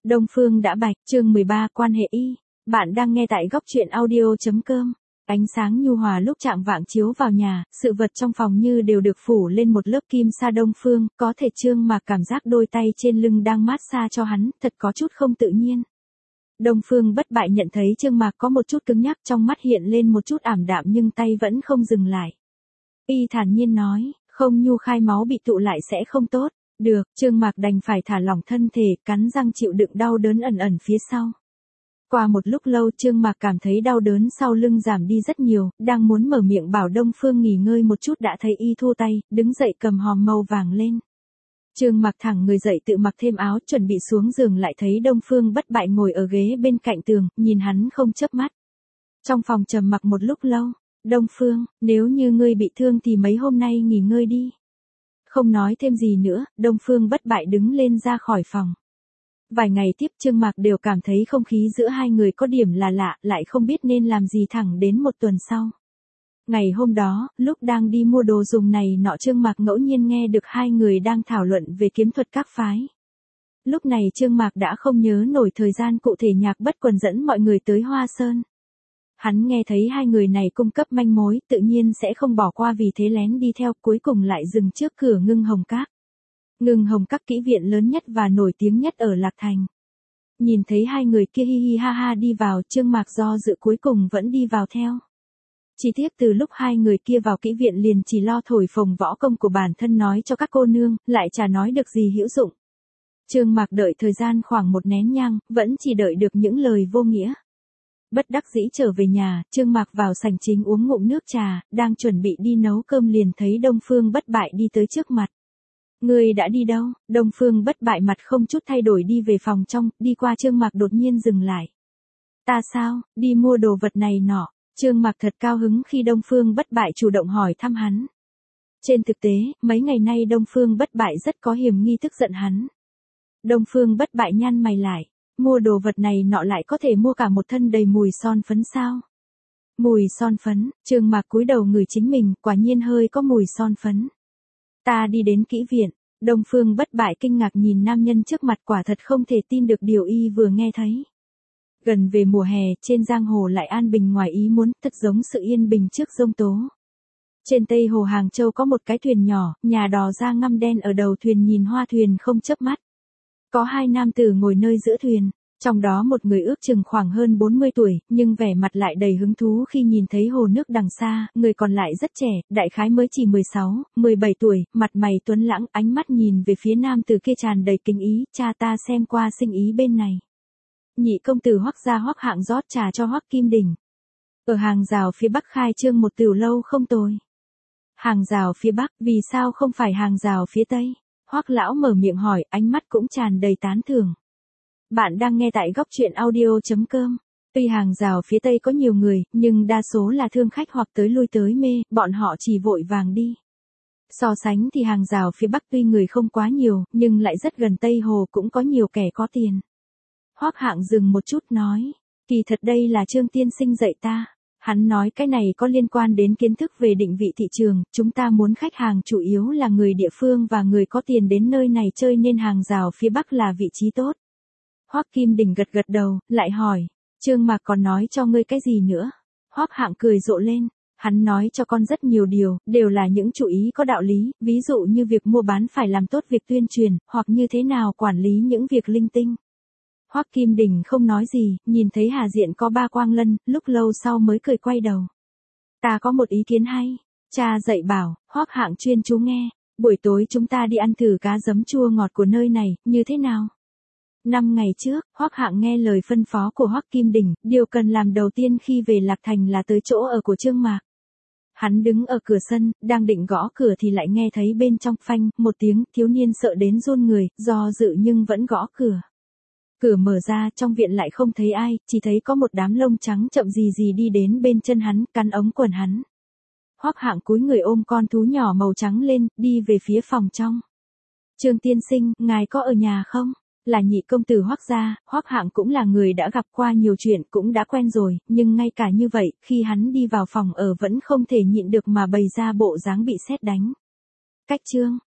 Đông Phương đã bạch, chương 13, quan hệ y. Bạn đang nghe tại góc truyện audio.com. Ánh sáng nhu hòa lúc chạng vạng chiếu vào nhà, sự vật trong phòng như đều được phủ lên một lớp kim sa. Đông Phương, có thể Trương Mạc cảm giác đôi tay trên lưng đang mát xa cho hắn, thật có chút không tự nhiên. Đông Phương Bất Bại nhận thấy Trương Mạc có một chút cứng nhắc, trong mắt hiện lên một chút ảm đạm nhưng tay vẫn không dừng lại. Y thản nhiên nói, không nhu khai máu bị tụ lại sẽ không tốt. Được, Trương Mạc đành phải thả lỏng thân thể, cắn răng chịu đựng đau đớn ẩn ẩn phía sau. Qua một lúc lâu Trương Mạc cảm thấy đau đớn sau lưng giảm đi rất nhiều, đang muốn mở miệng bảo Đông Phương nghỉ ngơi một chút đã thấy y thu tay, đứng dậy cầm hòm màu vàng lên. Trương Mạc thẳng người dậy tự mặc thêm áo chuẩn bị xuống giường lại thấy Đông Phương Bất Bại ngồi ở ghế bên cạnh tường, nhìn hắn không chớp mắt. Trong phòng trầm mặc một lúc lâu, Đông Phương, nếu như ngươi bị thương thì mấy hôm nay nghỉ ngơi đi. Không nói thêm gì nữa, Đông Phương Bất Bại đứng lên ra khỏi phòng. Vài ngày tiếp Trương Mạc đều cảm thấy không khí giữa hai người có điểm là lạ, lại không biết nên làm gì thẳng đến một tuần sau. Ngày hôm đó, lúc đang đi mua đồ dùng này nọ Trương Mạc ngẫu nhiên nghe được hai người đang thảo luận về kiếm thuật các phái. Lúc này Trương Mạc đã không nhớ nổi thời gian cụ thể Nhạc Bất Quần dẫn mọi người tới Hoa Sơn. Hắn nghe thấy hai người này cung cấp manh mối, tự nhiên sẽ không bỏ qua vì thế lén đi theo, cuối cùng lại dừng trước cửa Ngưng Hồng Các. Ngưng Hồng Các kỹ viện lớn nhất và nổi tiếng nhất ở Lạc Thành. Nhìn thấy hai người kia hi hi ha ha đi vào, Trương Mạc do dự cuối cùng vẫn đi vào theo. Chỉ tiếc từ lúc hai người kia vào kỹ viện liền chỉ lo thổi phồng võ công của bản thân nói cho các cô nương, lại chả nói được gì hữu dụng. Trương Mạc đợi thời gian khoảng một nén nhang, vẫn chỉ đợi được những lời vô nghĩa. Bất đắc dĩ trở về nhà, Trương Mạc vào sảnh chính uống ngụm nước trà, đang chuẩn bị đi nấu cơm liền thấy Đông Phương Bất Bại đi tới trước mặt. Ngươi đã đi đâu? Đông Phương Bất Bại mặt không chút thay đổi đi về phòng trong, đi qua Trương Mạc đột nhiên dừng lại. Ta sao? Đi mua đồ vật này nọ. Trương Mạc thật cao hứng khi Đông Phương Bất Bại chủ động hỏi thăm hắn. Trên thực tế, mấy ngày nay Đông Phương Bất Bại rất có hiểm nghi tức giận hắn. Đông Phương Bất Bại nhăn mày lại. Mua đồ vật này nọ lại có thể mua cả một thân đầy mùi son phấn sao? Mùi son phấn, Trương Mạc cúi đầu ngửi chính mình, quả nhiên hơi có mùi son phấn. Ta đi đến kỹ viện, Đông Phương Bất Bại kinh ngạc nhìn nam nhân trước mặt, quả thật không thể tin được điều y vừa nghe thấy. Gần về mùa hè, trên giang hồ lại an bình ngoài ý muốn, thật giống sự yên bình trước giông tố. Trên Tây Hồ Hàng Châu có một cái thuyền nhỏ, nhà đò da ngăm đen ở đầu thuyền nhìn hoa thuyền không chớp mắt. Có hai nam tử ngồi nơi giữa thuyền, trong đó một người ước chừng khoảng hơn 40 tuổi, nhưng vẻ mặt lại đầy hứng thú khi nhìn thấy hồ nước đằng xa, người còn lại rất trẻ, đại khái mới chỉ 16, 17 tuổi, mặt mày tuấn lãng, ánh mắt nhìn về phía nam tử kia tràn đầy kính ý, cha ta xem qua sinh ý bên này. Nhị công tử Hoắc gia Hoắc Hạng rót trà cho Hoắc Kim Đình. Ở hàng rào phía bắc khai trương một tiểu lâu không tồi. Hàng rào phía bắc, vì sao không phải hàng rào phía tây? Hoắc lão mở miệng hỏi, ánh mắt cũng tràn đầy tán thưởng. Bạn đang nghe tại góc truyện audio.com. Tuy hàng rào phía tây có nhiều người, nhưng đa số là thương khách hoặc tới lui tới mê, bọn họ chỉ vội vàng đi. So sánh thì hàng rào phía bắc tuy người không quá nhiều, nhưng lại rất gần Tây Hồ cũng có nhiều kẻ có tiền. Hoắc Hạng dừng một chút nói, kỳ thật đây là Trương tiên sinh dạy ta. Hắn nói cái này có liên quan đến kiến thức về định vị thị trường, chúng ta muốn khách hàng chủ yếu là người địa phương và người có tiền đến nơi này chơi nên hàng rào phía bắc là vị trí tốt. Hoắc Kim Đình gật gật đầu, lại hỏi, Trương Mạc còn nói cho ngươi cái gì nữa? Hoắc Hạng cười rộ lên, hắn nói cho con rất nhiều điều, đều là những chủ ý có đạo lý, ví dụ như việc mua bán phải làm tốt việc tuyên truyền, hoặc như thế nào quản lý những việc linh tinh. Hoắc Kim Đình không nói gì, nhìn thấy Hà Diện có ba quang lân, lúc lâu sau mới cười quay đầu. Ta có một ý kiến hay. Cha dạy bảo, Hoắc Hạng chuyên chú nghe, buổi tối chúng ta đi ăn thử cá giấm chua ngọt của nơi này, như thế nào? 5 ngày trước, Hoắc Hạng nghe lời phân phó của Hoắc Kim Đình, điều cần làm đầu tiên khi về Lạc Thành là tới chỗ ở của Trương Mạc. Hắn đứng ở cửa sân, đang định gõ cửa thì lại nghe thấy bên trong phanh, một tiếng, thiếu niên sợ đến run người, do dự nhưng vẫn gõ cửa. Cửa mở ra, trong viện lại không thấy ai, chỉ thấy có một đám lông trắng chậm gì gì đi đến bên chân hắn, cắn ống quần hắn. Hoắc Hạng cúi người ôm con thú nhỏ màu trắng lên, đi về phía phòng trong. Trương tiên sinh, ngài có ở nhà không? Là nhị công tử Hoắc gia, Hoắc Hạng cũng là người đã gặp qua nhiều chuyện, cũng đã quen rồi, nhưng ngay cả như vậy, khi hắn đi vào phòng ở vẫn không thể nhịn được mà bày ra bộ dáng bị sét đánh. Cách Trương,